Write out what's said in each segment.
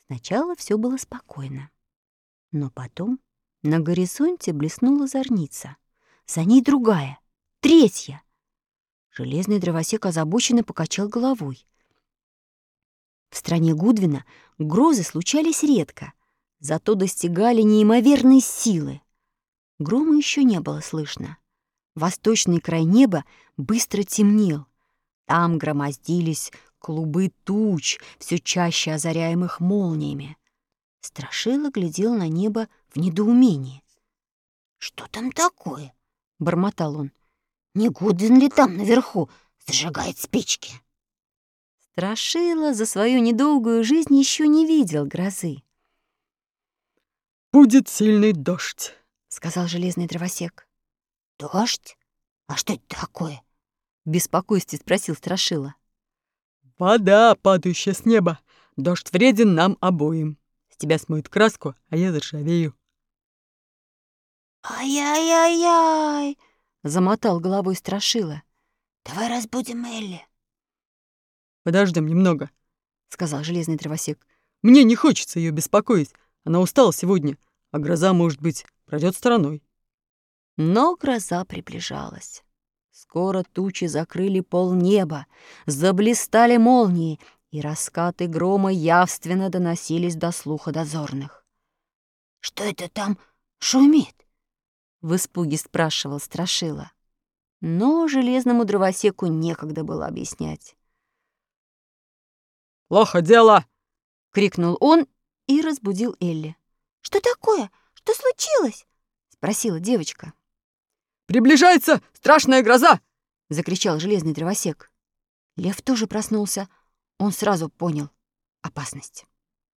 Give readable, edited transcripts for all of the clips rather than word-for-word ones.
Сначала все было спокойно, но потом на горизонте блеснула зорница. За ней другая, третья. Железный дровосек озабоченно покачал головой. В стране Гудвина грозы случались редко, зато достигали неимоверной силы. Грома еще не было слышно. Восточный край неба быстро темнел. Там громоздились клубы туч, все чаще озаряемых молниями. Страшила глядел на небо в недоумении. «Что там такое?» — бормотал он. «Не Гудвин ли там наверху зажигает спички?» Страшила за свою недолгую жизнь еще не видел грозы. «Будет сильный дождь», — сказал железный дровосек. «Дождь? А что это такое?» — в беспокойстве спросил Страшила. «Вода, падающая с неба. Дождь вреден нам обоим. С тебя смоет краску, а я заржавею». «Ай-яй-яй-яй!» — замотал головой Страшила. «Давай разбудим Элли». «Подождем немного», — сказал железный дровосек. «мне не хочется ее беспокоить. Она устала сегодня, а гроза, может быть, пройдет стороной». Но гроза приближалась. Скоро тучи закрыли полнеба, заблистали молнии, и раскаты грома явственно доносились до слуха дозорных. «Что это там шумит?» — в испуге спрашивал Страшила. Но железному дровосеку некогда было объяснять. «Плохо дело!» — крикнул он и разбудил Элли. «Что такое? Что случилось?» — спросила девочка. «Приближается страшная гроза!» — закричал железный дровосек. Лев тоже проснулся. Он сразу понял опасность.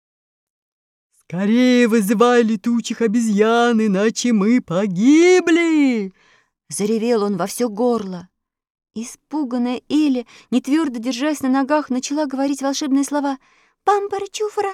«Скорее вызывай летучих обезьян, иначе мы погибли!» Заревел он во все горло. Испуганная Элли, не твердо держась на ногах, начала говорить волшебные слова «Пампара-чуфара».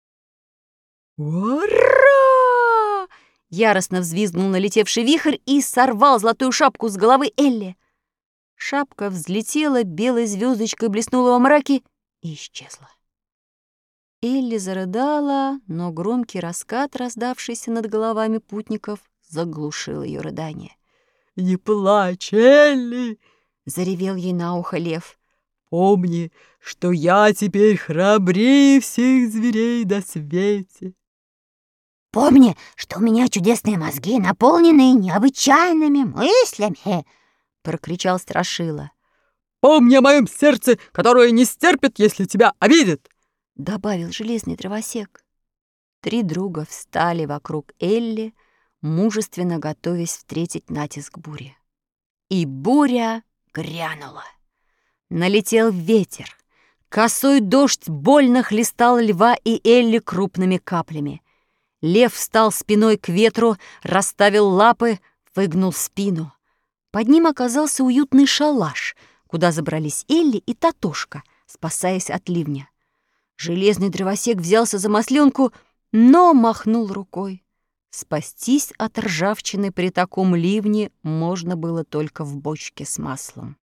«Ура!» Яростно взвизгнул налетевший вихрь и сорвал золотую шапку с головы Элли. Шапка взлетела, белой звездочкой блеснула во мраке и исчезла. Элли зарыдала, но громкий раскат, раздавшийся над головами путников, заглушил ее рыдание. «Не плачь, Элли!» — заревел ей на ухо лев. «Помни, что я теперь храбрее всех зверей на свете». «Помни, что у меня чудесные мозги, наполненные необычайными мыслями!» — прокричал Страшила. «Помни о моем сердце, которое не стерпит, если тебя обидят!» — добавил железный дровосек. Три друга встали вокруг Элли, мужественно готовясь встретить натиск бури. И буря грянула. Налетел ветер. Косой дождь больно хлестал льва и Элли крупными каплями. Лев встал спиной к ветру, расставил лапы, выгнул спину. Под ним оказался уютный шалаш, куда забрались Элли и Татошка, спасаясь от ливня. Железный дровосек взялся за масленку, но махнул рукой. Спастись от ржавчины при таком ливне можно было только в бочке с маслом.